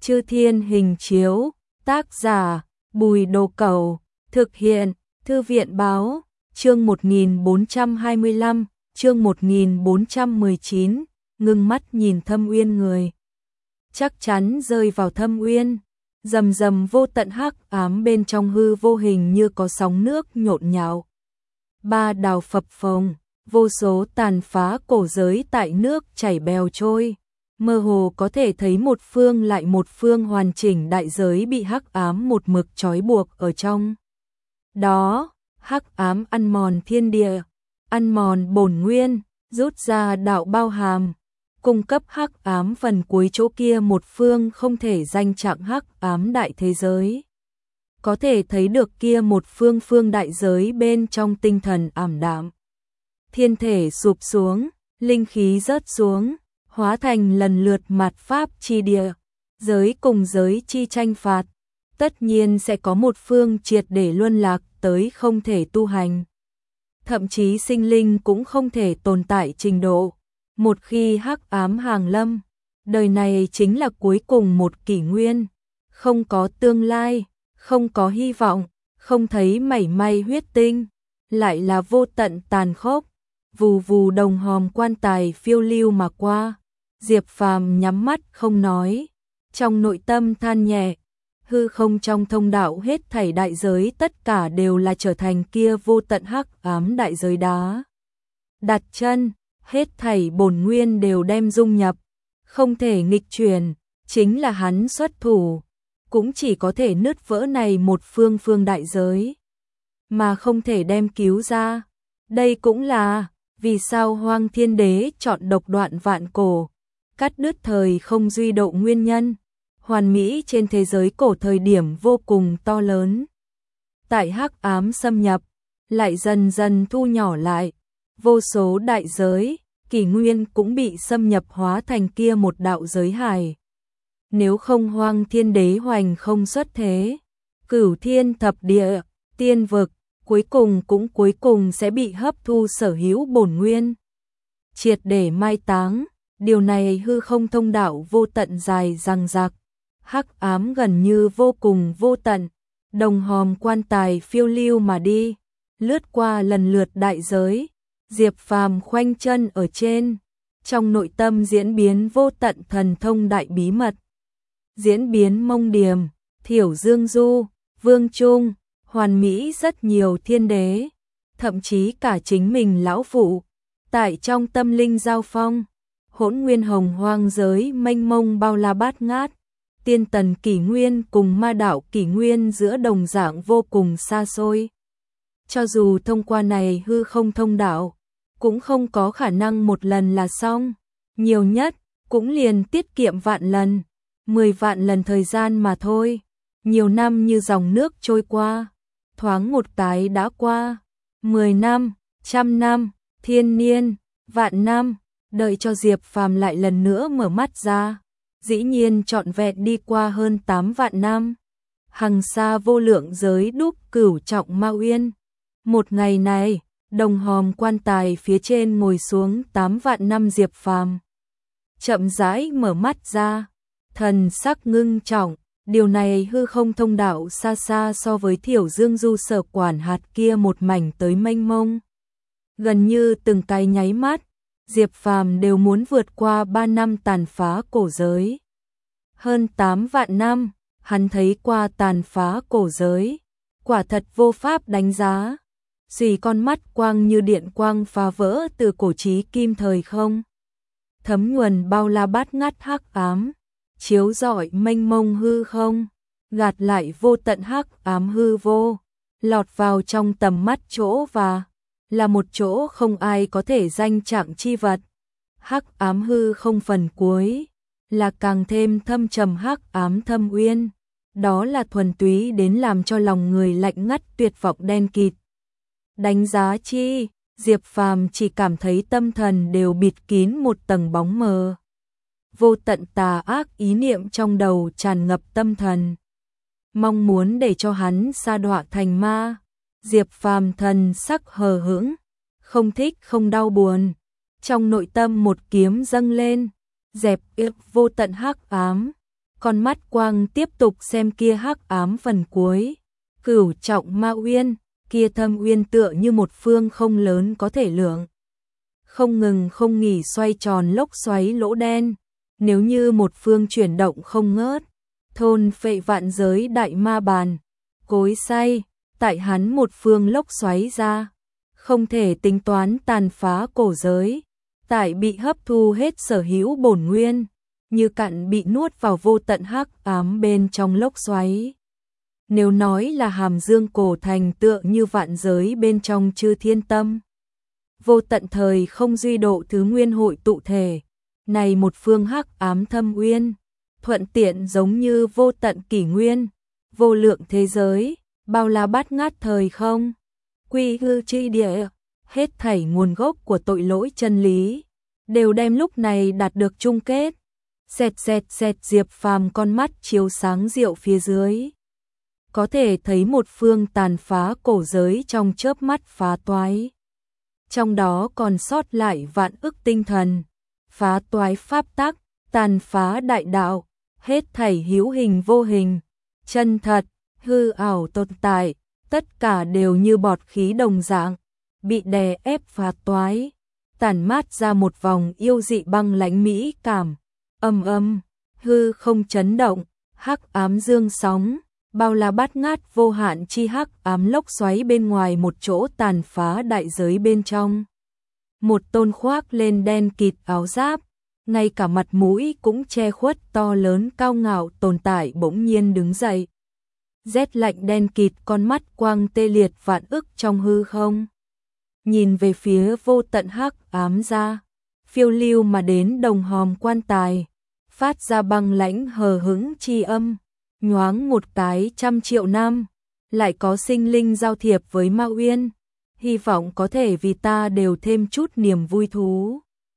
Chư Thiên Hình Chiếu, tác giả Bùi Đồ Cẩu, thực hiện Thư viện Báo, chương 1425, chương 1419, ngưng mắt nhìn Thâm Uyên người. Chắc chắn rơi vào Thâm Uyên, rầm rầm vô tận hắc ám bên trong hư vô hình như có sóng nước nhộn nhạo. Ba đào phập phồng, vô số tàn phá cổ giới tại nước chảy bèo trôi. Mơ hồ có thể thấy một phương lại một phương hoàn chỉnh đại giới bị hắc ám một mực trói buộc ở trong. Đó, hắc ám ăn mòn thiên địa, ăn mòn bổn nguyên, rút ra đạo bao hàm, cung cấp hắc ám phần cuối chỗ kia một phương không thể danh trạng hắc ám đại thế giới. Có thể thấy được kia một phương đại giới bên trong tinh thần ảm đạm. Thiên thể sụp xuống, linh khí rớt xuống, hóa thành lần lượt mạt pháp chi địa, giới cùng giới chi tranh phạt, tất nhiên sẽ có một phương triệt để luân lạc tới không thể tu hành. Thậm chí sinh linh cũng không thể tồn tại trình độ. Một khi hắc ám hàng lâm, đời này chính là cuối cùng một kỷ nguyên, không có tương lai, không có hy vọng, không thấy mảy may huyết tinh, lại là vô tận tàn khốc. Vù vù đồng hòm quan tài phiêu lưu mà qua. Diệp Phàm nhắm mắt không nói, trong nội tâm than nhẹ, hư không trong thông đạo hết thảy đại giới tất cả đều là trở thành kia vô tận hắc ám đại giới đá. Đặt chân, hết thảy bổn nguyên đều đem dung nhập, không thể nghịch chuyển, chính là hắn xuất thủ, cũng chỉ có thể nứt vỡ này một phương đại giới, mà không thể đem cứu ra. Đây cũng là vì sao Hoang Thiên Đế chọn độc đoạn vạn cổ, cắt đứt thời không duy độ nguyên nhân. Hoàn mỹ trên thế giới cổ thời điểm vô cùng to lớn. Tại hắc ám xâm nhập, lại dần dần thu nhỏ lại, vô số đại giới, kỷ nguyên cũng bị xâm nhập hóa thành kia một đạo giới hải. Nếu không Hoang Thiên Đế hoành không xuất thế, cửu thiên thập địa, tiên vực, cuối cùng sẽ bị hấp thu sở hữu bổn nguyên, triệt để mai táng. Điều này hư không thông đạo vô tận dài dằng dặc, hắc ám gần như vô cùng vô tận, đồng hòm quan tài phiêu lưu mà đi, lướt qua lần lượt đại giới. Diệp Phàm khoanh chân ở trên, trong nội tâm diễn biến vô tận thần thông đại bí mật. Diễn biến Mông Điềm, Thiểu Dương Du, Vương Trung, hoàn mỹ rất nhiều thiên đế, thậm chí cả chính mình lão phụ, tại trong tâm linh giao phong. Hỗn nguyên hồng hoang giới mênh mông bao la bát ngát, tiên tần kỷ nguyên cùng ma đạo kỷ nguyên giữa đồng dạng vô cùng xa xôi. Cho dù thông qua này hư không thông đạo, cũng không có khả năng một lần là xong, nhiều nhất cũng liền tiết kiệm vạn lần, 10 vạn lần thời gian mà thôi. Nhiều năm như dòng nước trôi qua, thoáng một cái đã qua, 10 năm, trăm năm, thiên niên, vạn năm. Đợi cho Diệp Phàm lại lần nữa mở mắt ra, dĩ nhiên trọn vẹn đi qua hơn 8 vạn năm. Hằng xa vô lượng giới đúc cửu trọng ma uyên. Một ngày này, đồng hòm quan tài phía trên ngồi xuống 8 vạn năm Diệp Phàm, chậm rãi mở mắt ra, thần sắc ngưng trọng. Điều này hư không thông đạo xa xa so với Thiểu Dương Du sở quản hạt kia một mảnh tới mênh mông. Gần như từng cái nháy mắt, Diệp Phàm đều muốn vượt qua 3 năm tàn phá cổ giới. Hơn 8 vạn năm, hắn thấy qua tàn phá cổ giới, quả thật vô pháp đánh giá. Xùy con mắt quang như điện quang phá vỡ từ cổ chí kim thời không. Thấm nhuần bao la bát ngát hắc ám, chiếu rọi mênh mông hư không, gạt lại vô tận hắc ám hư vô, lọt vào trong tầm mắt chỗ và là một chỗ không ai có thể danh trạng chi vật. Hắc ám hư không phần cuối, là càng thêm thâm trầm hắc ám thâm uyên, đó là thuần túy đến làm cho lòng người lạnh ngắt tuyệt vọng đen kịt. Đánh giá chi, Diệp Phàm chỉ cảm thấy tâm thần đều bịt kín một tầng bóng mờ. Vô tận tà ác ý niệm trong đầu tràn ngập tâm thần, mong muốn để cho hắn sa đọa thành ma. Diệp Phàm thần sắc hờ hững, không thích không đau buồn, trong nội tâm một kiếm dâng lên, dẹp yếp vô tận hắc ám, con mắt quang tiếp tục xem kia hắc ám phần cuối. Cửu trọng ma uyên, kia thâm uyên tựa như một phương không lớn có thể lượng. Không ngừng không nghỉ xoay tròn lốc xoáy lỗ đen, nếu như một phương chuyển động không ngớt, thôn phệ vạn giới đại ma bàn, cối xay, tại hắn một phương lốc xoáy ra, không thể tính toán tàn phá cổ giới, tại bị hấp thu hết sở hữu bổn nguyên, như cặn bị nuốt vào vô tận hắc ám bên trong lốc xoáy. Nếu nói là hàm dương cổ thành tựa như vạn giới bên trong chư thiên tâm, vô tận thời không duy độ thứ nguyên hội tụ thể, này một phương hắc ám thâm uyên, thuận tiện giống như vô tận kỷ nguyên, vô lượng thế giới, bao la bát ngát thời không, quy hư chi địa, hết thảy nguồn gốc của tội lỗi chân lý, đều đem lúc này đạt được chung kết. Xẹt xẹt xẹt, Diệp Phàm con mắt chiếu sáng diệu phía dưới. Có thể thấy một phương tàn phá cổ giới trong chớp mắt phá toái. Trong đó còn sót lại vạn ức tinh thần, phá toái pháp tắc, tàn phá đại đạo, hết thảy hữu hình vô hình, chân thật, hư ảo tồn tại, tất cả đều như bọt khí đồng dạng, bị đè ép phá toái, tản mát ra một vòng yêu dị băng lãnh mỹ cảm. Hư không chấn động, hắc ám dương sóng, bao la bát ngát vô hạn chi hắc ám lốc xoáy bên ngoài một chỗ tàn phá đại giới bên trong. Một tôn khoác lên đen kịt áo giáp, ngay cả mặt mũi cũng che khuất to lớn cao ngạo tồn tại bỗng nhiên đứng dậy. Rét lạnh đen kịt, con mắt quang tê liệt vạn ức trong hư không. Nhìn về phía vô tận hắc ám ra, phiêu lưu mà đến đồng hòm quan tài, phát ra băng lãnh hờ hững chi âm, nhoáng một cái 100 triệu năm, lại có sinh linh giao thiệp với Ma Uyên, hy vọng có thể vì ta đều thêm chút niềm vui thú.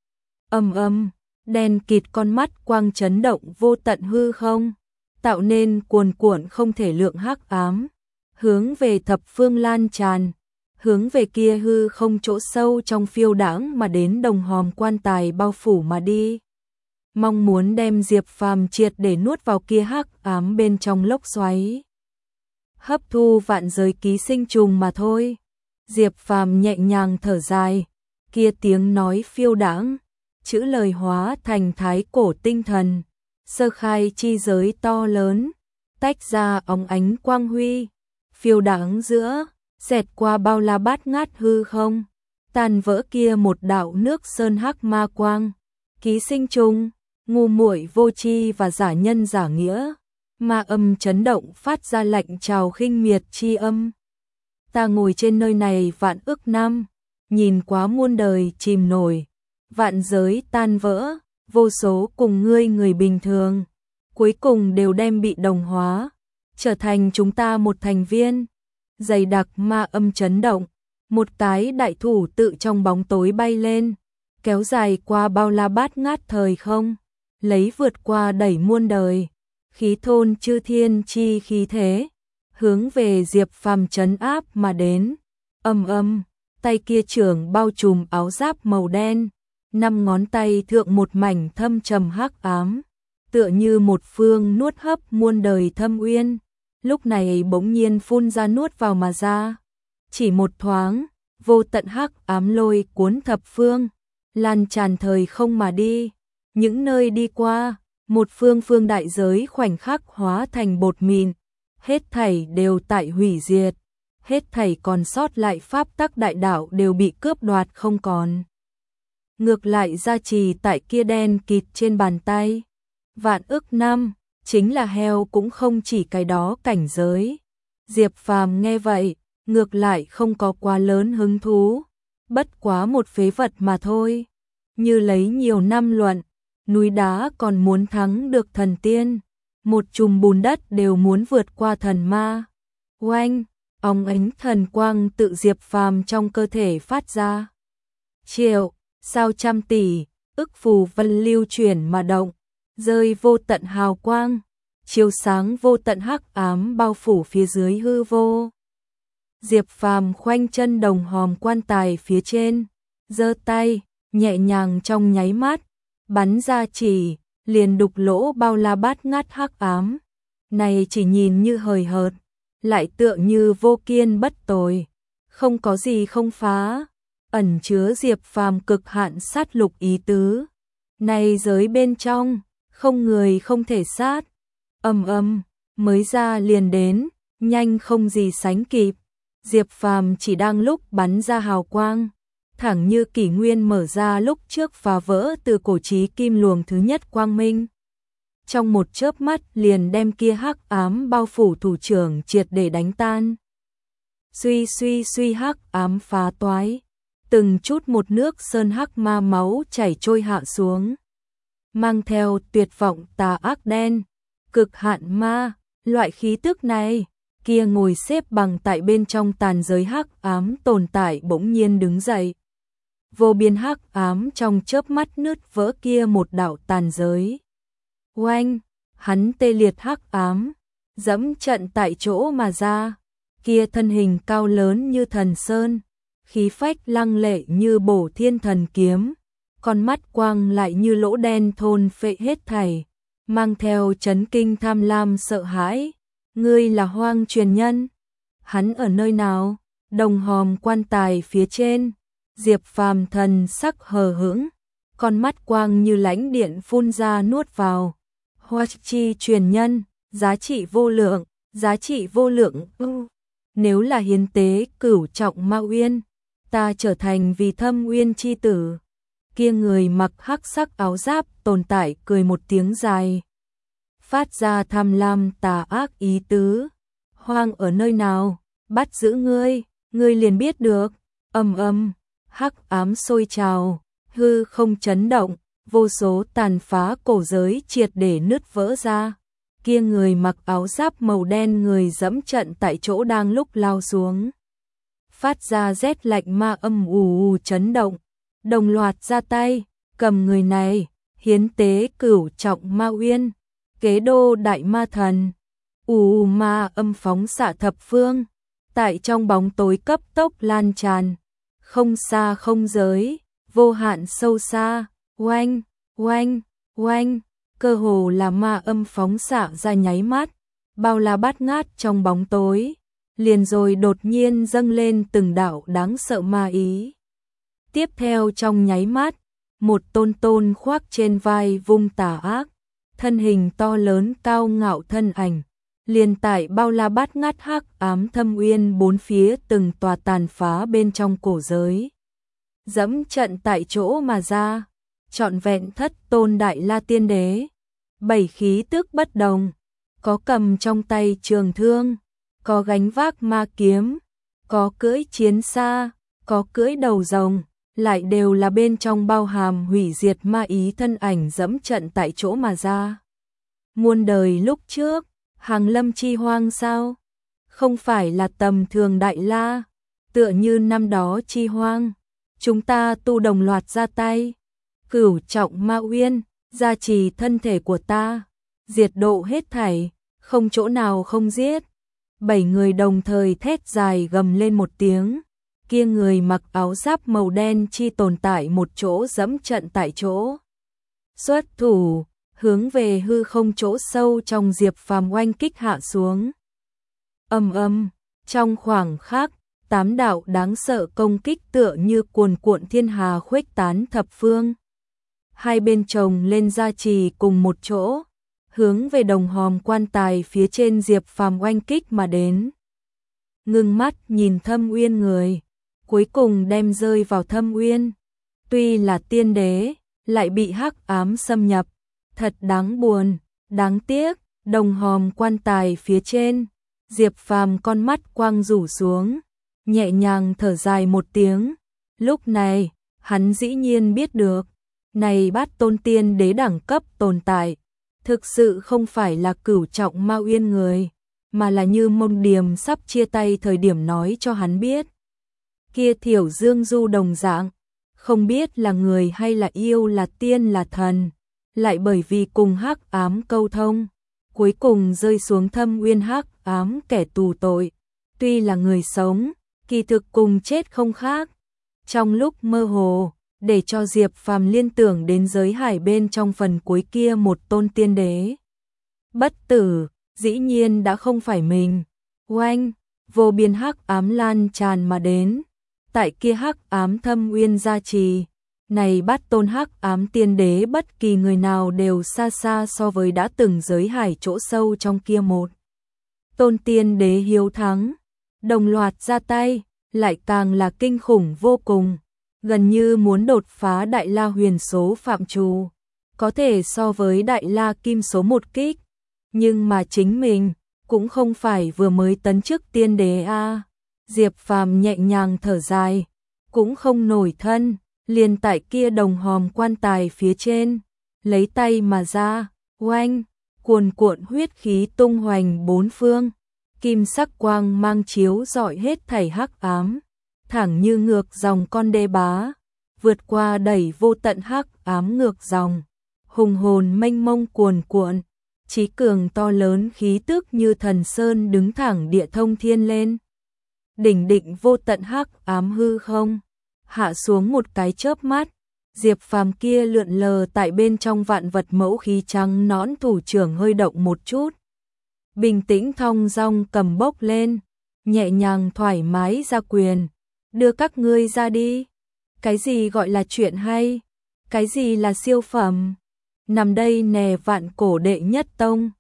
Đen kịt, con mắt quang chấn động vô tận hư không, tạo nên cuồn cuộn không thể lượng hắc ám, hướng về thập phương lan tràn, hướng về kia hư không chỗ sâu trong phiêu đãng mà đến đồng hòm quan tài bao phủ mà đi. Mong muốn đem Diệp Phàm triệt để nuốt vào kia hắc ám bên trong lốc xoáy. Hấp thu vạn giới ký sinh trùng mà thôi. Diệp Phàm nhẹ nhàng thở dài, kia tiếng nói phiêu đãng, chữ lời hóa thành thái cổ tinh thần, sơ khai chi giới to lớn, tách ra óng ánh quang huy, phiêu đãng giữa, xẹt qua bao la bát ngát hư không, tàn vỡ kia một đạo nước sơn hắc ma quang, ký sinh trùng, ngu muội vô tri và giả nhân giả nghĩa, ma âm chấn động phát ra lạnh trào khinh miệt chi âm. Ta ngồi trên nơi này vạn ức năm, nhìn quá muôn đời chìm nổi, vạn giới tan vỡ, vô số cùng ngươi người bình thường, cuối cùng đều đem bị đồng hóa, trở thành chúng ta một thành viên. Dày đặc ma âm chấn động, một cái đại thủ tự trong bóng tối bay lên, kéo dài qua bao la bát ngát thời không, lấy vượt qua đẩy muôn đời, khí thôn chư thiên chi khí thế, hướng về Diệp Phàm trấn áp mà đến. Tay kia trưởng bao trùm áo giáp màu đen, 5 ngón tay thượng một mảnh thâm trầm hắc ám, tựa như một phương nuốt hấp muôn đời thâm uyên, lúc này bỗng nhiên phun ra nuốt vào mà ra. Chỉ một thoáng, vô tận hắc ám lôi cuốn thập phương, lan tràn thời không mà đi, những nơi đi qua, một phương phương đại giới khoảnh khắc hóa thành bột mịn, hết thảy đều tại hủy diệt, hết thảy còn sót lại pháp tắc đại đạo đều bị cướp đoạt không còn. Ngược lại gia trì tại kia đen kịt trên bàn tay, vạn ức năm, chính là heo cũng không chỉ cái đó cảnh giới. Diệp Phàm nghe vậy, ngược lại không có quá lớn hứng thú, bất quá một phế vật mà thôi. Như lấy nhiều năm luận, núi đá còn muốn thắng được thần tiên, một chùm bùn đất đều muốn vượt qua thần ma. Oanh, óng ánh thần quang tự Diệp Phàm trong cơ thể phát ra. Triệu, sao trăm tỷ, ức phù vân lưu chuyển mà động, rơi vô tận hào quang, chiếu sáng vô tận hắc ám bao phủ phía dưới hư vô. Diệp Phàm khoanh chân đồng hòm quan tài phía trên, giơ tay, nhẹ nhàng trong nháy mắt, bắn ra chỉ, liền đục lỗ bao la bát ngát hắc ám. Này chỉ nhìn như hời hợt, lại tựa như vô kiên bất tồi, không có gì không phá, ẩn chứa Diệp Phàm cực hạn sát lục ý tứ. Này giới bên trong, không người không thể sát. Mới ra liền đến, nhanh không gì sánh kịp. Diệp Phàm chỉ đang lúc bắn ra hào quang, thẳng như kỷ nguyên mở ra lúc trước phá vỡ từ cổ chí kim luồng thứ nhất quang minh. Trong một chớp mắt liền đem kia hắc ám bao phủ thủ trưởng triệt để đánh tan. Suy hắc ám phá toái, từng chút một nước sơn hắc ma máu chảy trôi hạ xuống, mang theo tuyệt vọng tà ác đen, cực hạn ma, loại khí tức này, kia ngồi xếp bằng tại bên trong tàn giới hắc ám tồn tại bỗng nhiên đứng dậy. Vô biên hắc ám trong chớp mắt nứt vỡ kia một đạo tàn giới. Oanh, hắn tê liệt hắc ám, dẫm trận tại chỗ mà ra, kia thân hình cao lớn như thần sơn, khí phách lăng lệ như bổ thiên thần kiếm, con mắt quang lại như lỗ đen thôn phệ hết thảy, mang theo chấn kinh tham lam sợ hãi. Ngươi là Hoang truyền nhân? Hắn ở nơi nào? Đồng hòm quan tài phía trên, Diệp Phàm thần sắc hờ hững, con mắt quang như lãnh điện phun ra nuốt vào. Hoa chi truyền nhân, giá trị vô lượng, giá trị vô lượng. Nếu là hiến tế cửu trọng Ma Uyên, ta trở thành vì Thâm Uyên chi tử. Kia người mặc hắc sắc áo giáp tồn tại cười một tiếng dài, phát ra tham lam tà ác ý tứ. Hoang ở nơi nào? Bắt giữ ngươi, ngươi liền biết được. Hắc ám sôi trào, hư không chấn động, vô số tàn phá cổ giới triệt để nứt vỡ ra. Kia người mặc áo giáp màu đen người dẫm trận tại chỗ đang lúc lao xuống, phát ra rét lạnh ma âm ù chấn động, đồng loạt ra tay, cầm người này, hiến tế cửu trọng Ma Uyên, kế đô đại ma thần. Ma âm phóng xạ thập phương, tại trong bóng tối cấp tốc lan tràn, không xa không giới, vô hạn sâu xa. Oanh, oanh, oanh, cơ hồ là ma âm phóng xạ ra nháy mắt, bao la bát ngát trong bóng tối, liền rồi đột nhiên dâng lên từng đạo đáng sợ ma ý. Tiếp theo trong nháy mắt, một tôn khoác trên vai vung tà ác, thân hình to lớn cao ngạo thân ảnh, liền tại bao la bát ngát hắc ám Thâm Uyên bốn phía từng tòa tàn phá bên trong cổ giới, dẫm trận tại chỗ mà ra, trọn vẹn thất tôn đại la tiên đế. Bảy khí tức bất đồng, có cầm trong tay trường thương, có gánh vác ma kiếm, có cưỡi chiến xa, có cưỡi đầu rồng, lại đều là bên trong bao hàm hủy diệt ma ý thân ảnh dẫm trận tại chỗ mà ra. Muôn đời lúc trước, hàng lâm chi hoang sao? Không phải là tầm thường đại la, tựa như năm đó chi hoang, chúng ta tu đồng loạt ra tay, cửu trọng Ma Uyên, gia trì thân thể của ta, diệt độ hết thảy, không chỗ nào không giết. Bảy người đồng thời thét dài gầm lên một tiếng, kia người mặc áo giáp màu đen chi tồn tại một chỗ dẫm trận tại chỗ. Xuất thủ, hướng về hư không chỗ sâu trong Diệp Phàm oanh kích hạ xuống. Trong khoảng khắc, tám đạo đáng sợ công kích tựa như cuồn cuộn thiên hà khuếch tán thập phương. Hai bên chồng lên gia trì cùng một chỗ, hướng về đồng hòm quan tài phía trên Diệp Phàm oanh kích mà đến. Ngưng mắt nhìn Thâm Uyên người, cuối cùng đem rơi vào Thâm Uyên. Tuy là tiên đế, lại bị hắc ám xâm nhập, thật đáng buồn, đáng tiếc. Đồng hòm quan tài phía trên, Diệp Phàm con mắt quang rủ xuống, nhẹ nhàng thở dài một tiếng. Lúc này, hắn dĩ nhiên biết được, này bát tôn tiên đế đẳng cấp tồn tại, thực sự không phải là cửu trọng Ma Uyên người, mà là như Mông Điềm sắp chia tay thời điểm nói cho hắn biết. Kia Thiểu Dương Du đồng dạng, không biết là người hay là yêu, là tiên là thần, lại bởi vì cùng hắc ám câu thông, cuối cùng rơi xuống Thâm Uyên hắc ám kẻ tù tội. Tuy là người sống, kỳ thực cùng chết không khác. Trong lúc mơ hồ, để cho Diệp Phàm liên tưởng đến giới hải bên trong phần cuối kia một tôn tiên đế. Bất tử, dĩ nhiên đã không phải mình. Oanh, vô biên hắc ám lan tràn mà đến. Tại kia hắc ám thâm uyên gia trì, này Bát tôn hắc ám tiên đế bất kỳ người nào đều xa xa so với đã từng giới hải chỗ sâu trong kia một. Tôn tiên đế hiếu thắng, đồng loạt ra tay, lại càng là kinh khủng vô cùng, gần như muốn đột phá Đại La huyền số phạm trù, có thể so với Đại La kim số một kích, nhưng mà chính mình cũng không phải vừa mới tấn chức tiên đế a. Diệp Phàm nhẹ nhàng thở dài, cũng không nổi thân, liền tại kia đồng hòm quan tài phía trên, lấy tay mà ra, oanh, cuồn cuộn huyết khí tung hoành bốn phương, kim sắc quang mang chiếu rọi hết thảy hắc ám, thẳng như ngược dòng con đê bá, vượt qua đẩy vô tận hắc ám ngược dòng, hùng hồn mênh mông cuồn cuộn, chí cường to lớn khí tức như thần sơn đứng thẳng địa thông thiên lên. Đỉnh định vô tận hắc ám hư không, hạ xuống một cái chớp mắt, Diệp Phàm kia lượn lờ tại bên trong vạn vật mẫu khí trắng nõn thủ trưởng hơi động một chút. Bình tĩnh thong dong cầm bốc lên, nhẹ nhàng thoải mái ra quyền, đưa các ngươi ra đi. Cái gì gọi là chuyện hay? Cái gì là siêu phẩm? Nằm đây nè vạn cổ đệ nhất tông,